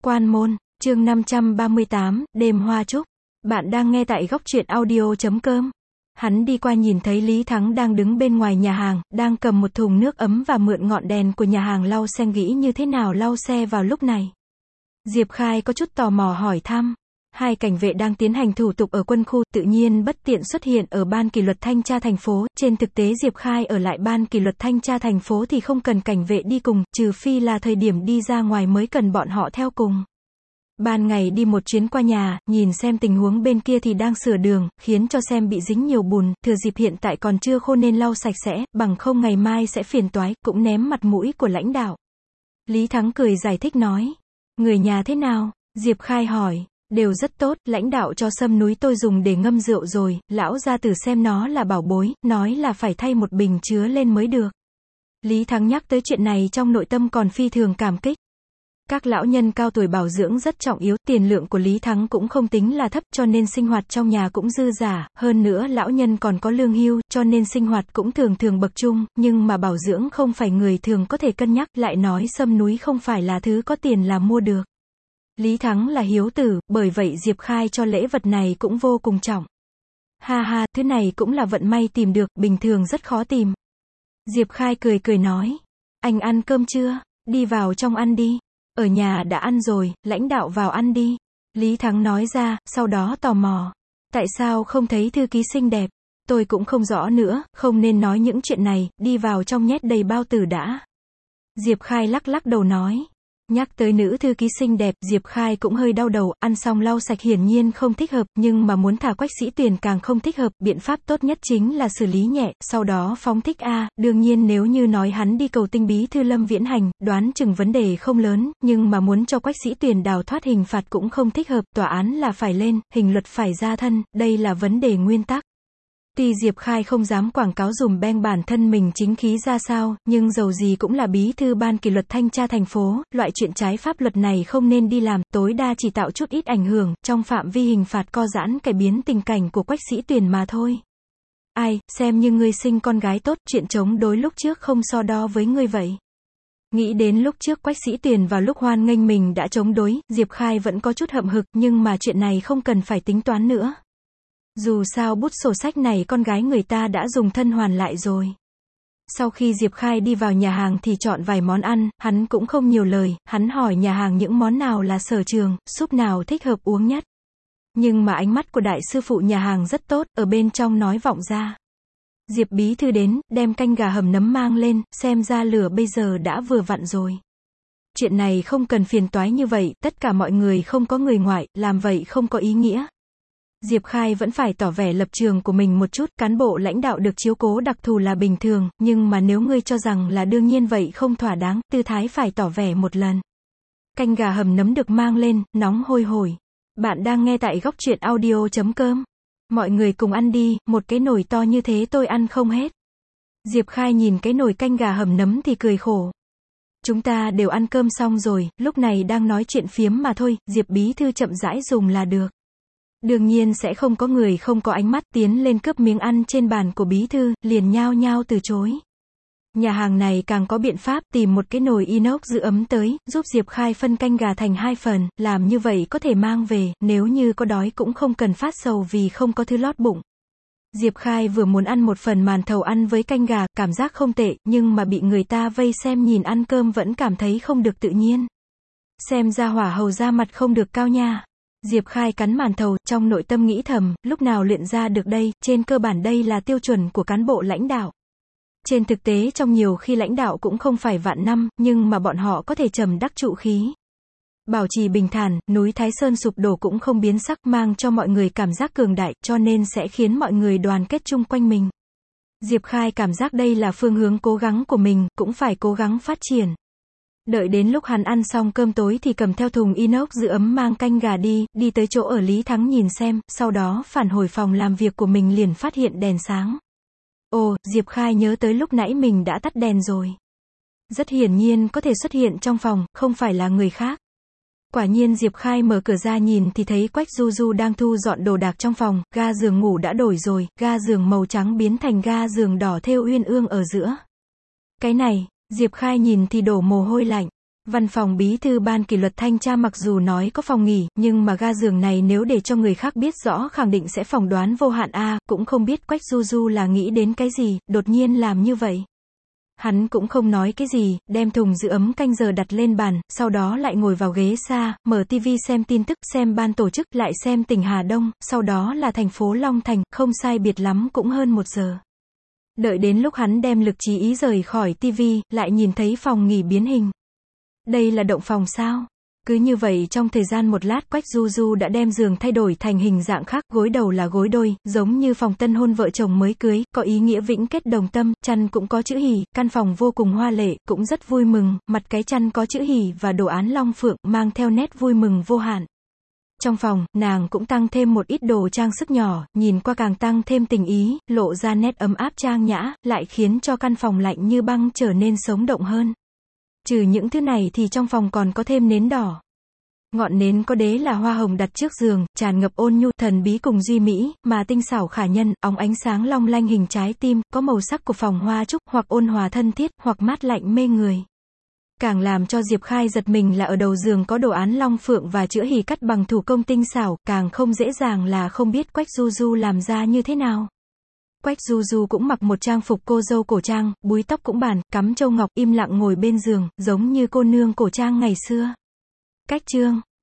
Quan môn, chương 538, đêm hoa trúc. Bạn đang nghe tại góc truyện audio.com. Hắn đi qua nhìn thấy Lý Thắng đang đứng bên ngoài nhà hàng, đang cầm một thùng nước ấm và mượn ngọn đèn của nhà hàng lau xe, nghĩ như thế nào lau xe vào lúc này. Diệp Khai có chút tò mò hỏi thăm. Hai cảnh vệ đang tiến hành thủ tục ở quân khu, tự nhiên bất tiện xuất hiện ở ban kỷ luật thanh tra thành phố. Trên thực tế Diệp Khai ở lại ban kỷ luật thanh tra thành phố thì không cần cảnh vệ đi cùng, trừ phi là thời điểm đi ra ngoài mới cần bọn họ theo cùng. Ban ngày đi một chuyến qua nhà, nhìn xem tình huống bên kia thì đang sửa đường, khiến cho xem bị dính nhiều bùn, thừa dịp hiện tại còn chưa khô nên lau sạch sẽ, bằng không ngày mai sẽ phiền toái, cũng ném mặt mũi của lãnh đạo. Lý Thắng cười giải thích nói. Người nhà thế nào? Diệp Khai hỏi. Đều rất tốt, lãnh đạo cho sâm núi tôi dùng để ngâm rượu rồi, lão gia tử xem nó là bảo bối, nói là phải thay một bình chứa lên mới được. Lý Thắng nhắc tới chuyện này trong nội tâm còn phi thường cảm kích. Các lão nhân cao tuổi bảo dưỡng rất trọng yếu, tiền lượng của Lý Thắng cũng không tính là thấp, cho nên sinh hoạt trong nhà cũng dư dả, hơn nữa lão nhân còn có lương hưu, cho nên sinh hoạt cũng thường thường bậc trung, nhưng mà bảo dưỡng không phải người thường có thể cân nhắc, lại nói sâm núi không phải là thứ có tiền là mua được. Lý Thắng là hiếu tử, bởi vậy Diệp Khai cho lễ vật này cũng vô cùng trọng. Ha ha, thứ này cũng là vận may tìm được, bình thường rất khó tìm. Diệp Khai cười cười nói. Anh ăn cơm chưa? Đi vào trong ăn đi. Ở nhà đã ăn rồi, lãnh đạo vào ăn đi. Lý Thắng nói ra, sau đó tò mò. Tại sao không thấy thư ký xinh đẹp? Tôi cũng không rõ nữa, không nên nói những chuyện này, đi vào trong nhét đầy bao tử đã. Diệp Khai lắc lắc đầu nói. Nhắc tới nữ thư ký xinh đẹp, Diệp Khai cũng hơi đau đầu, ăn xong lau sạch hiển nhiên không thích hợp, nhưng mà muốn thả Quách Sĩ Tuyền càng không thích hợp, biện pháp tốt nhất chính là xử lý nhẹ, sau đó phóng thích đương nhiên nếu như nói hắn đi cầu tinh bí thư Lâm Viễn Hành, đoán chừng vấn đề không lớn, nhưng mà muốn cho Quách Sĩ Tuyền đào thoát hình phạt cũng không thích hợp, tòa án là phải lên, hình luật phải ra thân, đây là vấn đề nguyên tắc. Tuy Diệp Khai không dám quảng cáo dùm beng bản thân mình chính khí ra sao, nhưng dầu gì cũng là bí thư ban kỷ luật thanh tra thành phố, loại chuyện trái pháp luật này không nên đi làm, tối đa chỉ tạo chút ít ảnh hưởng, trong phạm vi hình phạt co giãn cải biến tình cảnh của Quách Sĩ Tuyền mà thôi. Ai, xem như ngươi sinh con gái tốt, chuyện chống đối lúc trước không so đo với ngươi vậy. Nghĩ đến lúc trước Quách Sĩ Tuyền vào lúc hoan nghênh mình đã chống đối, Diệp Khai vẫn có chút hậm hực, nhưng mà chuyện này không cần phải tính toán nữa. Dù sao bút sổ sách này con gái người ta đã dùng thân hoàn lại rồi. Sau khi Diệp Khai đi vào nhà hàng thì chọn vài món ăn, hắn cũng không nhiều lời, hắn hỏi nhà hàng những món nào là sở trường, súp nào thích hợp uống nhất. Nhưng mà ánh mắt của đại sư phụ nhà hàng rất tốt, ở bên trong nói vọng ra. Diệp bí thư đến, đem canh gà hầm nấm mang lên, xem ra lửa bây giờ đã vừa vặn rồi. Chuyện này không cần phiền toái như vậy, tất cả mọi người không có người ngoại, làm vậy không có ý nghĩa. Diệp Khai vẫn phải tỏ vẻ lập trường của mình một chút, cán bộ lãnh đạo được chiếu cố đặc thù là bình thường, nhưng mà nếu ngươi cho rằng là đương nhiên vậy không thỏa đáng, tư thái phải tỏ vẻ một lần. Canh gà hầm nấm được mang lên, nóng hôi hổi. Bạn đang nghe tại góc truyện audio.com. Mọi người cùng ăn đi, một cái nồi to như thế tôi ăn không hết. Diệp Khai nhìn cái nồi canh gà hầm nấm thì cười khổ. Chúng ta đều ăn cơm xong rồi, lúc này đang nói chuyện phiếm mà thôi, Diệp bí thư chậm rãi dùng là được. Đương nhiên sẽ không có người không có ánh mắt tiến lên cướp miếng ăn trên bàn của bí thư, liền nhao nhao từ chối. Nhà hàng này càng có biện pháp tìm một cái nồi inox giữ ấm tới, giúp Diệp Khai phân canh gà thành 2 phần, làm như vậy có thể mang về, nếu như có đói cũng không cần phát sầu vì không có thứ lót bụng. Diệp Khai vừa muốn ăn một phần màn thầu ăn với canh gà, cảm giác không tệ, nhưng mà bị người ta vây xem nhìn ăn cơm vẫn cảm thấy không được tự nhiên. Xem ra hỏa hầu ra mặt không được cao nha. Diệp Khai cắn màn thầu, trong nội tâm nghĩ thầm, lúc nào luyện ra được đây, trên cơ bản đây là tiêu chuẩn của cán bộ lãnh đạo. Trên thực tế trong nhiều khi lãnh đạo cũng không phải vạn năm, nhưng mà bọn họ có thể trầm đắc trụ khí. Bảo trì bình thản, núi Thái Sơn sụp đổ cũng không biến sắc, mang cho mọi người cảm giác cường đại, cho nên sẽ khiến mọi người đoàn kết chung quanh mình. Diệp Khai cảm giác đây là phương hướng cố gắng của mình, cũng phải cố gắng phát triển. Đợi đến lúc hắn ăn xong cơm tối thì cầm theo thùng inox giữ ấm mang canh gà đi tới chỗ ở Lý Thắng nhìn xem, sau đó phản hồi phòng làm việc của mình liền phát hiện đèn sáng. Ồ, Diệp Khai nhớ tới lúc nãy mình đã tắt đèn rồi. Rất hiển nhiên có thể xuất hiện trong phòng, không phải là người khác. Quả nhiên Diệp Khai mở cửa ra nhìn thì thấy Quách Du Du đang thu dọn đồ đạc trong phòng, ga giường ngủ đã đổi rồi, ga giường màu trắng biến thành ga giường đỏ thêu uyên ương ở giữa. Cái này, Diệp Khai nhìn thì đổ mồ hôi lạnh. Văn phòng bí thư ban kỷ luật thanh tra mặc dù nói có phòng nghỉ, nhưng mà ga giường này nếu để cho người khác biết rõ khẳng định sẽ phỏng đoán vô hạn a, cũng không biết Quách Du Du là nghĩ đến cái gì, đột nhiên làm như vậy. Hắn cũng không nói cái gì, đem thùng giữ ấm canh giờ đặt lên bàn, sau đó lại ngồi vào ghế xa, mở tivi xem tin tức, xem ban tổ chức, lại xem tỉnh Hà Đông, sau đó là thành phố Long Thành, không sai biệt lắm cũng hơn 1 giờ. Đợi đến lúc hắn đem lực chú ý rời khỏi tivi, lại nhìn thấy phòng nghỉ biến hình. Đây là động phòng sao? Cứ như vậy trong thời gian một lát Quách Du Du đã đem giường thay đổi thành hình dạng khác, gối đầu là gối đôi, giống như phòng tân hôn vợ chồng mới cưới, có ý nghĩa vĩnh kết đồng tâm, chăn cũng có chữ hỉ, căn phòng vô cùng hoa lệ, cũng rất vui mừng, mặt cái chăn có chữ hỉ và đồ án long phượng, mang theo nét vui mừng vô hạn. Trong phòng, nàng cũng tăng thêm một ít đồ trang sức nhỏ, nhìn qua càng tăng thêm tình ý, lộ ra nét ấm áp trang nhã, lại khiến cho căn phòng lạnh như băng trở nên sống động hơn. Trừ những thứ này thì trong phòng còn có thêm nến đỏ. Ngọn nến có đế là hoa hồng đặt trước giường, tràn ngập ôn nhu, thần bí cùng duy mỹ, mà tinh xảo khả nhân, óng ánh sáng long lanh hình trái tim, có màu sắc của phòng hoa trúc, hoặc ôn hòa thân thiết, hoặc mát lạnh mê người. Càng làm cho Diệp Khai giật mình là ở đầu giường có đồ án long phượng và chữ hỉ cắt bằng thủ công tinh xảo, càng không dễ dàng là không biết Quách Du Du làm ra như thế nào. Quách Du Du cũng mặc một trang phục cô dâu cổ trang, búi tóc cũng bản, cắm châu ngọc, im lặng ngồi bên giường, giống như cô nương cổ trang ngày xưa. Cách chương